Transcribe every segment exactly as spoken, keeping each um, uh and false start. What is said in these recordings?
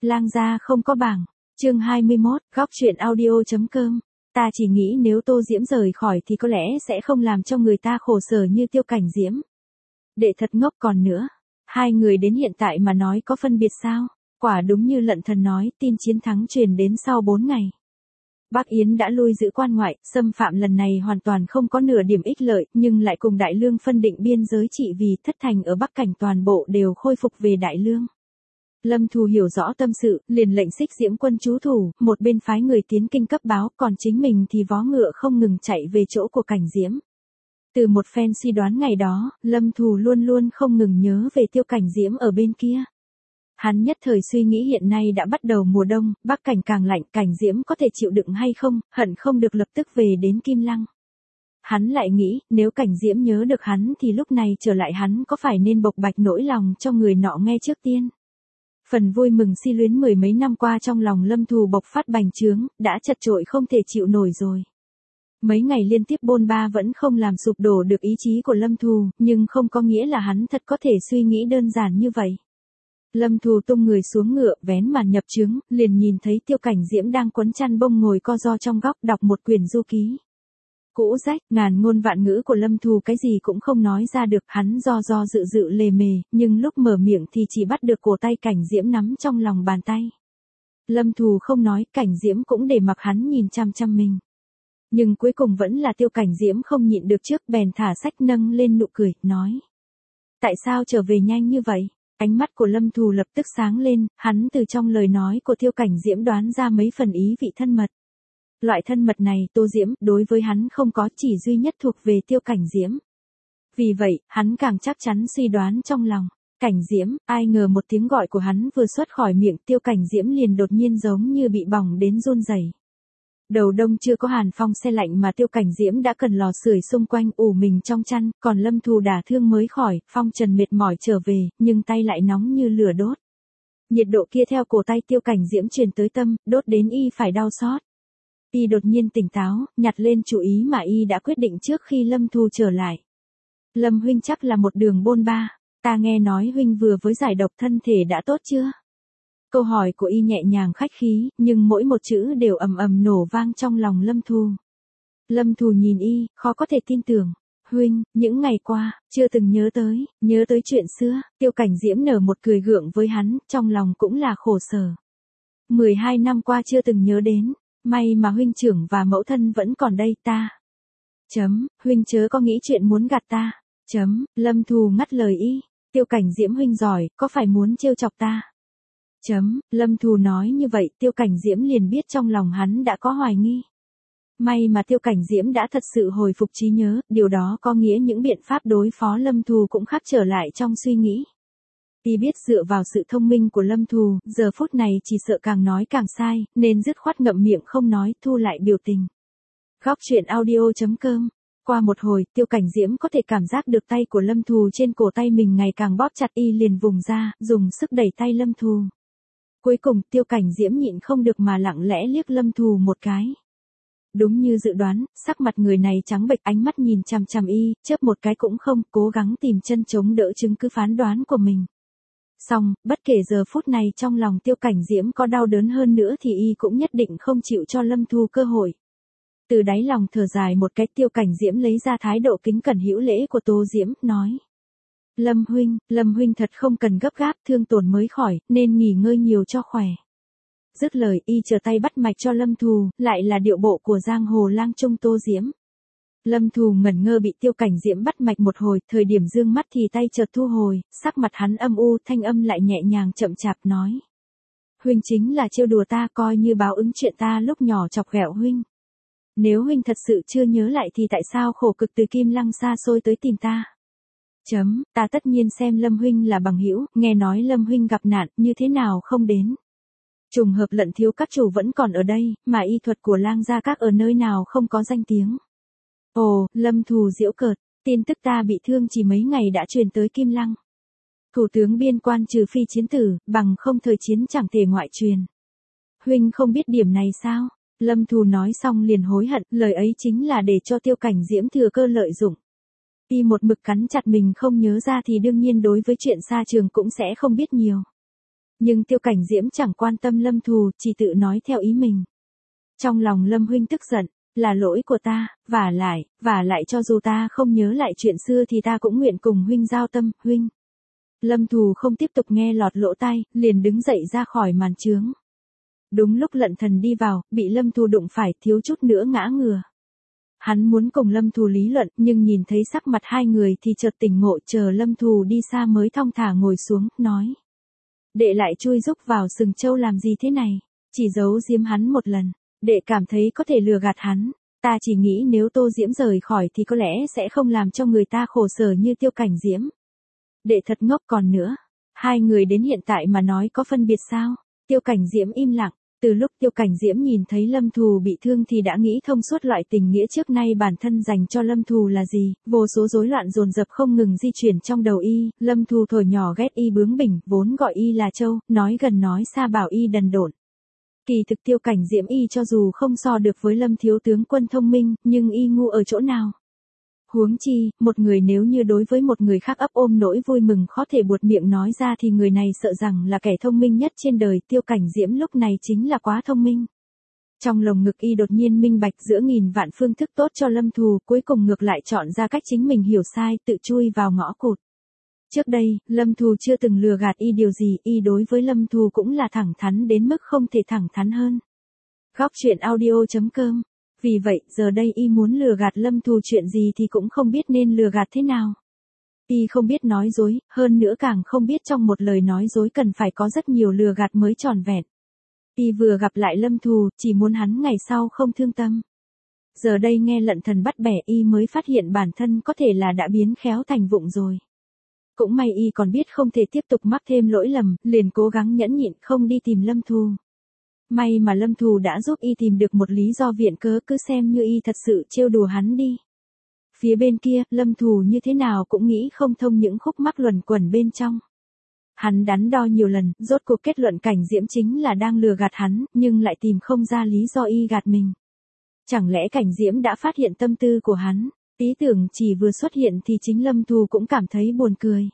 Lang gia không có bảng. Chương hai mươi mốt, góc truyện audio.com. Ta chỉ nghĩ nếu Tô Diễm rời khỏi thì có lẽ sẽ không làm cho người ta khổ sở như Tiêu Cảnh Diễm. Đệ thật ngốc còn nữa. Hai người đến hiện tại mà nói có phân biệt sao? Quả đúng như Lận Thần nói, tin chiến thắng truyền đến sau bốn ngày. Bắc Yến đã lui giữ quan ngoại, xâm phạm lần này hoàn toàn không có nửa điểm ích lợi, nhưng lại cùng Đại Lương phân định biên giới trị vì thất thành ở Bắc Cảnh toàn bộ đều khôi phục về Đại Lương. Lâm Thù hiểu rõ tâm sự, liền lệnh Xích Diễm quân trú thủ, một bên phái người tiến kinh cấp báo, còn chính mình thì vó ngựa không ngừng chạy về chỗ của Cảnh Diễm. Từ một phen suy đoán ngày đó, Lâm Thù luôn luôn không ngừng nhớ về Tiêu Cảnh Diễm ở bên kia. Hắn nhất thời suy nghĩ hiện nay đã bắt đầu mùa đông, Bắc Cảnh càng lạnh, Cảnh Diễm có thể chịu đựng hay không, hận không được lập tức về đến Kim Lăng. Hắn lại nghĩ, nếu Cảnh Diễm nhớ được hắn thì lúc này trở lại hắn có phải nên bộc bạch nỗi lòng cho người nọ nghe trước tiên. Phần vui mừng si luyến mười mấy năm qua trong lòng Lâm Thù bộc phát bành trướng, đã chật chội không thể chịu nổi rồi. Mấy ngày liên tiếp bôn ba vẫn không làm sụp đổ được ý chí của Lâm Thù, nhưng không có nghĩa là hắn thật có thể suy nghĩ đơn giản như vậy. Lâm Thù tung người xuống ngựa, vén màn nhập trướng, liền nhìn thấy Tiêu Cảnh Diễm đang quấn chăn bông ngồi co ro trong góc đọc một quyển du ký. Cũ rách, ngàn ngôn vạn ngữ của Lâm Thù cái gì cũng không nói ra được, hắn do do dự dự lề mề, nhưng lúc mở miệng thì chỉ bắt được cổ tay Cảnh Diễm nắm trong lòng bàn tay. Lâm Thù không nói, Cảnh Diễm cũng để mặc hắn nhìn chăm chăm mình. Nhưng cuối cùng vẫn là Tiêu Cảnh Diễm không nhịn được trước, bèn thả sách nâng lên nụ cười, nói. Tại sao trở về nhanh như vậy? Ánh mắt của Lâm Thù lập tức sáng lên, hắn từ trong lời nói của Tiêu Cảnh Diễm đoán ra mấy phần ý vị thân mật. Loại thân mật này Tô Diễm đối với hắn không có, chỉ duy nhất thuộc về Tiêu Cảnh Diễm. Vì vậy, hắn càng chắc chắn suy đoán trong lòng. Cảnh Diễm, ai ngờ một tiếng gọi của hắn vừa xuất khỏi miệng, Tiêu Cảnh Diễm liền đột nhiên giống như bị bỏng đến run rẩy. Đầu đông chưa có hàn phong se lạnh mà Tiêu Cảnh Diễm đã cần lò sưởi xung quanh ủ mình trong chăn, còn Lâm Thù đả thương mới khỏi, phong trần mệt mỏi trở về, nhưng tay lại nóng như lửa đốt. Nhiệt độ kia theo cổ tay Tiêu Cảnh Diễm truyền tới tâm, đốt đến y phải đau xót. Y đột nhiên tỉnh táo, nhặt lên chủ ý mà y đã quyết định trước khi Lâm Thù trở lại. Lâm huynh chắc là một đường bôn ba, ta nghe nói huynh vừa với giải độc thân thể đã tốt chưa? Câu hỏi của y nhẹ nhàng khách khí, nhưng mỗi một chữ đều ầm ầm nổ vang trong lòng Lâm Thù. Lâm Thù nhìn y, khó có thể tin tưởng. Huynh, những ngày qua, chưa từng nhớ tới, nhớ tới chuyện xưa. Tiêu Cảnh Diễm nở một cười gượng với hắn, trong lòng cũng là khổ sở. mười hai năm qua chưa từng nhớ đến, may mà huynh trưởng và mẫu thân vẫn còn đây ta. Chấm, huynh chớ có nghĩ chuyện muốn gạt ta. Chấm, Lâm Thù ngắt lời y, Tiêu Cảnh Diễm huynh giỏi, có phải muốn trêu chọc ta? Chấm, Lâm Thù nói như vậy, Tiêu Cảnh Diễm liền biết trong lòng hắn đã có hoài nghi. May mà Tiêu Cảnh Diễm đã thật sự hồi phục trí nhớ, điều đó có nghĩa những biện pháp đối phó Lâm Thù cũng khác trở lại trong suy nghĩ. Y biết dựa vào sự thông minh của Lâm Thù, giờ phút này chỉ sợ càng nói càng sai, nên dứt khoát ngậm miệng không nói, thu lại biểu tình. Góc truyện audio.com. Qua một hồi, Tiêu Cảnh Diễm có thể cảm giác được tay của Lâm Thù trên cổ tay mình ngày càng bóp chặt, y liền vùng ra, dùng sức đẩy tay Lâm Thù. Cuối cùng, Tiêu Cảnh Diễm nhịn không được mà lặng lẽ liếc Lâm Thù một cái. Đúng như dự đoán, sắc mặt người này trắng bệch, ánh mắt nhìn chằm chằm y, chớp một cái cũng không, cố gắng tìm chân chống đỡ chứng cứ phán đoán của mình. Xong, bất kể giờ phút này trong lòng Tiêu Cảnh Diễm có đau đớn hơn nữa thì y cũng nhất định không chịu cho Lâm Thù cơ hội. Từ đáy lòng thở dài một cái, Tiêu Cảnh Diễm lấy ra thái độ kính cẩn hữu lễ của Tô Diễm, nói. Lâm huynh, Lâm huynh thật không cần gấp gáp, thương tổn mới khỏi, nên nghỉ ngơi nhiều cho khỏe. Dứt lời, y trở tay bắt mạch cho Lâm Thù, lại là điệu bộ của giang hồ lang trung Tô Diễm. Lâm Thù ngẩn ngơ bị Tiêu Cảnh Diễm bắt mạch một hồi, thời điểm dương mắt thì tay chợt thu hồi, sắc mặt hắn âm u, thanh âm lại nhẹ nhàng chậm chạp nói. Huynh chính là trêu đùa ta, coi như báo ứng chuyện ta lúc nhỏ chọc ghẹo huynh. Nếu huynh thật sự chưa nhớ lại thì tại sao khổ cực từ Kim Lăng xa xôi tới tìm ta? Chấm, ta tất nhiên xem Lâm huynh là bằng hữu, nghe nói Lâm huynh gặp nạn, như thế nào không đến. Trùng hợp Lận thiếu các chủ vẫn còn ở đây, mà y thuật của Lang gia các ở nơi nào không có danh tiếng. Ồ, Lâm Thù giễu cợt, tin tức ta bị thương chỉ mấy ngày đã truyền tới Kim Lăng. Thủ tướng biên quan trừ phi chiến tử, bằng không thời chiến chẳng thể ngoại truyền. Huynh không biết điểm này sao? Lâm Thù nói xong liền hối hận, lời ấy chính là để cho Tiêu Cảnh Diễm thừa cơ lợi dụng. Y một mực cắn chặt mình không nhớ ra thì đương nhiên đối với chuyện xa trường cũng sẽ không biết nhiều. Nhưng Tiêu Cảnh Diễm chẳng quan tâm Lâm Thù, chỉ tự nói theo ý mình. Trong lòng Lâm huynh tức giận, là lỗi của ta, vả lại, vả lại cho dù ta không nhớ lại chuyện xưa thì ta cũng nguyện cùng huynh giao tâm, huynh. Lâm Thù không tiếp tục nghe lọt lỗ tai, liền đứng dậy ra khỏi màn chướng. Đúng lúc Lận Thần đi vào, bị Lâm Thù đụng phải, thiếu chút nữa ngã ngửa. Hắn muốn cùng Lâm Thù lý luận, nhưng nhìn thấy sắc mặt hai người thì chợt tỉnh ngộ, chờ Lâm Thù đi xa mới thong thả ngồi xuống, nói. Đệ lại chui rúc vào sừng trâu làm gì thế này, chỉ giấu giếm hắn một lần, đệ cảm thấy có thể lừa gạt hắn, ta chỉ nghĩ nếu Tô Diễm rời khỏi thì có lẽ sẽ không làm cho người ta khổ sở như Tiêu Cảnh Diễm. Đệ thật ngốc còn nữa, hai người đến hiện tại mà nói có phân biệt sao? Tiêu Cảnh Diễm im lặng, từ lúc Tiêu Cảnh Diễm nhìn thấy Lâm Thù bị thương thì đã nghĩ thông suốt loại tình nghĩa trước nay bản thân dành cho Lâm Thù là gì, vô số rối loạn dồn dập không ngừng di chuyển trong đầu y, Lâm Thù thổi nhỏ ghét y bướng bỉnh, vốn gọi y là trâu, nói gần nói xa bảo y đần độn. Kỳ thực Tiêu Cảnh Diễm y cho dù không so được với Lâm thiếu tướng quân thông minh, nhưng y ngu ở chỗ nào? Huống chi, một người nếu như đối với một người khác ấp ôm nỗi vui mừng khó thể buột miệng nói ra thì người này sợ rằng là kẻ thông minh nhất trên đời. Tiêu Cảnh Diễm lúc này chính là quá thông minh. Trong lồng ngực y đột nhiên minh bạch giữa nghìn vạn phương thức tốt cho Lâm Thù, cuối cùng ngược lại chọn ra cách chính mình hiểu sai, tự chui vào ngõ cụt. Trước đây, Lâm Thù chưa từng lừa gạt y điều gì, y đối với Lâm Thù cũng là thẳng thắn đến mức không thể thẳng thắn hơn. Góc truyện audio chấm com. Vì vậy, giờ đây y muốn lừa gạt Lâm Thù chuyện gì thì cũng không biết nên lừa gạt thế nào. Y không biết nói dối, hơn nữa càng không biết trong một lời nói dối cần phải có rất nhiều lừa gạt mới tròn vẹn. Y vừa gặp lại Lâm Thù, chỉ muốn hắn ngày sau không thương tâm. Giờ đây nghe Lận Thần bắt bẻ y mới phát hiện bản thân có thể là đã biến khéo thành vụng rồi. Cũng may y còn biết không thể tiếp tục mắc thêm lỗi lầm, liền cố gắng nhẫn nhịn không đi tìm Lâm Thù. May mà Lâm Thù đã giúp y tìm được một lý do viện cớ, cứ xem như y thật sự trêu đùa hắn đi. Phía bên kia, Lâm Thù như thế nào cũng nghĩ không thông những khúc mắc luẩn quẩn bên trong. Hắn đắn đo nhiều lần, rốt cuộc kết luận Cảnh Diễm chính là đang lừa gạt hắn, nhưng lại tìm không ra lý do y gạt mình. Chẳng lẽ Cảnh Diễm đã phát hiện tâm tư của hắn? Ý tưởng chỉ vừa xuất hiện thì chính Lâm Thù cũng cảm thấy buồn cười.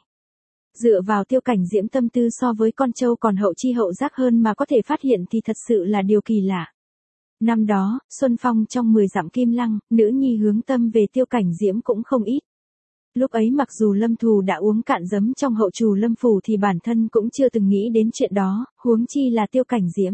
Dựa vào Tiêu Cảnh Diễm tâm tư so với con trâu còn hậu chi hậu giác hơn mà có thể phát hiện thì thật sự là điều kỳ lạ. Năm đó, Xuân Phong trong mười dặm Kim Lăng, nữ nhi hướng tâm về Tiêu Cảnh Diễm cũng không ít. Lúc ấy mặc dù Lâm Thù đã uống cạn giấm trong hậu trù Lâm phủ thì bản thân cũng chưa từng nghĩ đến chuyện đó, huống chi là Tiêu Cảnh Diễm.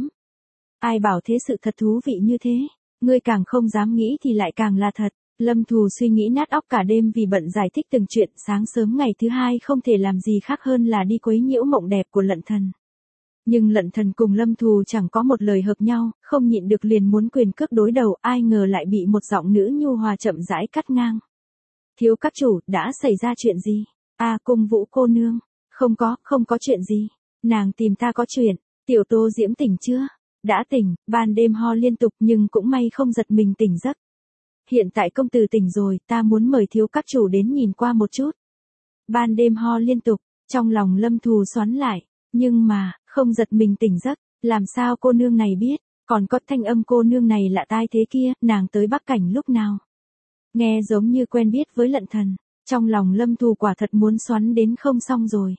Ai bảo thế sự thật thú vị như thế, ngươi càng không dám nghĩ thì lại càng là thật. Lâm Thù suy nghĩ nát óc cả đêm vì bận giải thích từng chuyện, sáng sớm ngày thứ hai không thể làm gì khác hơn là đi quấy nhiễu mộng đẹp của Lận Thần. Nhưng Lận Thần cùng Lâm Thù chẳng có một lời hợp nhau, không nhịn được liền muốn quyền cước đối đầu, ai ngờ lại bị một giọng nữ nhu hòa chậm rãi cắt ngang. Thiếu các chủ, đã xảy ra chuyện gì? A à, Cung Vũ cô nương. Không có, không có chuyện gì. Nàng tìm ta có chuyện. Tiểu Tô Diễm tỉnh chưa? Đã tỉnh, ban đêm ho liên tục nhưng cũng may không giật mình tỉnh giấc. Hiện tại công tử tỉnh rồi, ta muốn mời thiếu các chủ đến nhìn qua một chút. Ban đêm ho liên tục, trong lòng Lâm Thù xoắn lại, nhưng mà, không giật mình tỉnh giấc, làm sao cô nương này biết, còn có thanh âm cô nương này lạ tai thế kia, nàng tới Bắc Cảnh lúc nào. Nghe giống như quen biết với Lận Thần, trong lòng Lâm Thù quả thật muốn xoắn đến không xong rồi.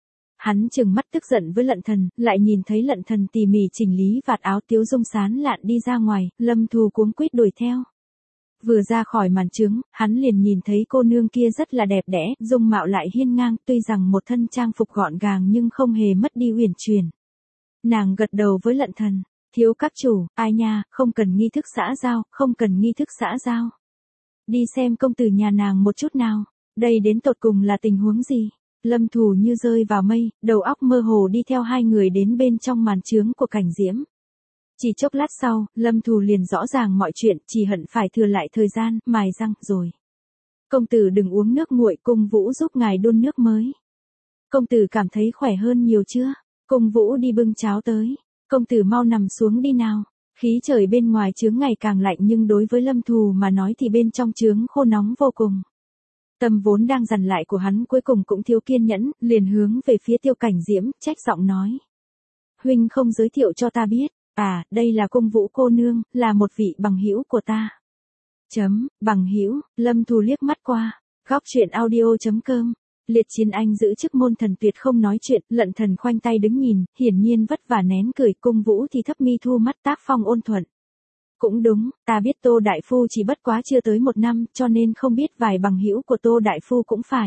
Hắn trừng mắt tức giận với Lận Thần, lại nhìn thấy Lận Thần tỉ mỉ chỉnh lý vạt áo Tiếu Dung sán lạn đi ra ngoài, Lâm Thù cuống quýt đuổi theo. Vừa ra khỏi màn trướng, hắn liền nhìn thấy cô nương kia rất là đẹp đẽ, dung mạo lại hiên ngang, tuy rằng một thân trang phục gọn gàng nhưng không hề mất đi uyển chuyển. Nàng gật đầu với Lận Thần, thiếu các chủ, ai nha, không cần nghi thức xã giao, không cần nghi thức xã giao. Đi xem công tử nhà nàng một chút nào, đây đến tột cùng là tình huống gì? Lâm Thù như rơi vào mây, đầu óc mơ hồ đi theo hai người đến bên trong màn trướng của Cảnh Diễm. Chỉ chốc lát sau, Lâm Thù liền rõ ràng mọi chuyện, chỉ hận phải thừa lại thời gian, mài răng, rồi. Công tử đừng uống nước nguội, Cung Vũ giúp ngài đun nước mới. Công tử cảm thấy khỏe hơn nhiều chưa? Cung Vũ đi bưng cháo tới. Công tử mau nằm xuống đi nào. Khí trời bên ngoài trướng ngày càng lạnh nhưng đối với Lâm Thù mà nói thì bên trong trướng khô nóng vô cùng. Tâm vốn đang dằn lại của hắn cuối cùng cũng thiếu kiên nhẫn, liền hướng về phía Tiêu Cảnh Diễm, trách giọng nói. Huynh không giới thiệu cho ta biết. À, đây là Cung Vũ cô nương, là một vị bằng hữu của ta. Chấm, bằng hữu, Lâm Thù liếc mắt qua. Góc truyện audio chấm com Liệt chiến anh giữ chức môn thần tuyệt không nói chuyện, Lận Thần khoanh tay đứng nhìn, hiển nhiên vất vả nén cười. Cung Vũ thì thấp mi thu mắt tác phong ôn thuận. Cũng đúng, ta biết Tô Đại Phu chỉ bất quá chưa tới một năm, cho nên không biết vài bằng hữu của Tô Đại Phu cũng phải.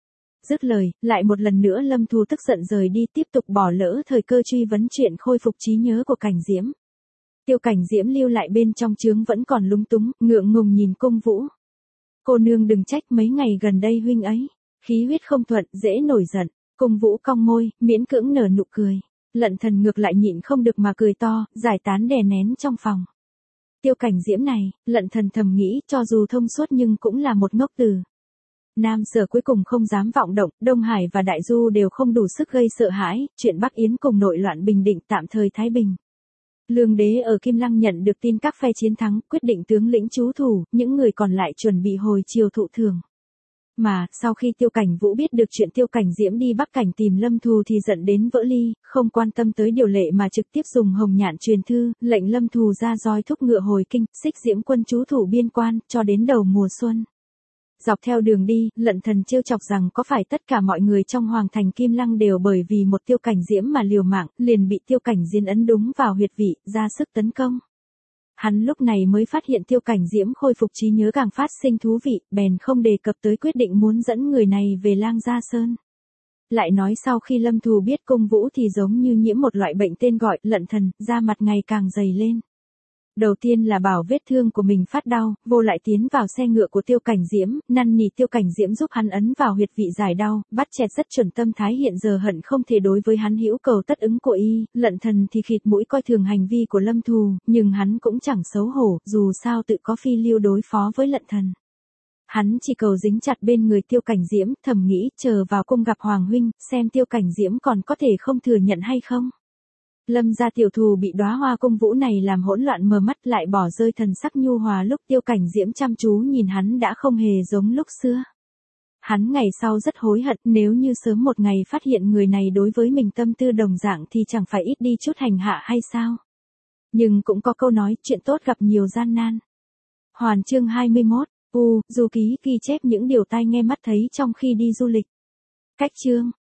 Dứt lời, lại một lần nữa Lâm Thu tức giận rời đi, tiếp tục bỏ lỡ thời cơ truy vấn chuyện khôi phục trí nhớ của Cảnh Diễm. Tiêu Cảnh Diễm lưu lại bên trong trướng vẫn còn lúng túng, ngượng ngùng nhìn Cung Vũ. Cô nương đừng trách, mấy ngày gần đây huynh ấy khí huyết không thuận, dễ nổi giận. Cung Vũ cong môi, miễn cưỡng nở nụ cười. Lận Thần ngược lại nhịn không được mà cười to, giải tán đè nén trong phòng. Tiêu Cảnh Diễm này, Lận Thần thầm nghĩ, cho dù thông suốt nhưng cũng là một ngốc tử. Nam Sở cuối cùng không dám vọng động, Đông Hải và Đại Du đều không đủ sức gây sợ hãi, chuyện Bắc Yến cùng nội loạn bình định tạm thời thái bình. Lương Đế ở Kim Lăng nhận được tin các phe chiến thắng, quyết định tướng lĩnh trú thủ, những người còn lại chuẩn bị hồi chiều thụ thường. Mà, sau khi Tiêu Cảnh Vũ biết được chuyện Tiêu Cảnh Diễm đi Bắc Cảnh tìm Lâm Thù thì giận đến vỡ ly, không quan tâm tới điều lệ mà trực tiếp dùng hồng nhạn truyền thư, lệnh Lâm Thù ra roi thúc ngựa hồi kinh, xích Diễm quân trú thủ biên quan, cho đến đầu mùa xuân. Dọc theo đường đi, Lận Thần trêu chọc rằng có phải tất cả mọi người trong Hoàng thành Kim Lăng đều bởi vì một Tiêu Cảnh Diễm mà liều mạng, liền bị Tiêu Cảnh Diễm ấn đúng vào huyệt vị, ra sức tấn công. Hắn lúc này mới phát hiện Tiêu Cảnh Diễm khôi phục trí nhớ càng phát sinh thú vị, bèn không đề cập tới quyết định muốn dẫn người này về Lang Gia Sơn. Lại nói sau khi Lâm Thù biết Cung Vũ thì giống như nhiễm một loại bệnh tên gọi Lận Thần, da mặt ngày càng dày lên. Đầu tiên là bảo vết thương của mình phát đau, vô lại tiến vào xe ngựa của Tiêu Cảnh Diễm, năn nỉ Tiêu Cảnh Diễm giúp hắn ấn vào huyệt vị giải đau, bắt chẹt rất chuẩn tâm thái hiện giờ hận không thể đối với hắn hữu cầu tất ứng của y. Lận Thần thì khịt mũi coi thường hành vi của Lâm Thù, nhưng hắn cũng chẳng xấu hổ, dù sao tự có phi lưu đối phó với Lận Thần. Hắn chỉ cầu dính chặt bên người Tiêu Cảnh Diễm, thầm nghĩ chờ vào cung gặp Hoàng huynh, xem Tiêu Cảnh Diễm còn có thể không thừa nhận hay không. Lâm gia tiểu thù bị đóa hoa Cung Vũ này làm hỗn loạn mờ mắt, lại bỏ rơi thần sắc nhu hòa lúc Tiêu Cảnh Diễm chăm chú nhìn hắn đã không hề giống lúc xưa. Hắn ngày sau rất hối hận, nếu như sớm một ngày phát hiện người này đối với mình tâm tư đồng dạng thì chẳng phải ít đi chút hành hạ hay sao. Nhưng cũng có câu nói, chuyện tốt gặp nhiều gian nan. Hoàn chương hai mươi mốt, U, du ký ghi chép những điều tai nghe mắt thấy trong khi đi du lịch. Cách chương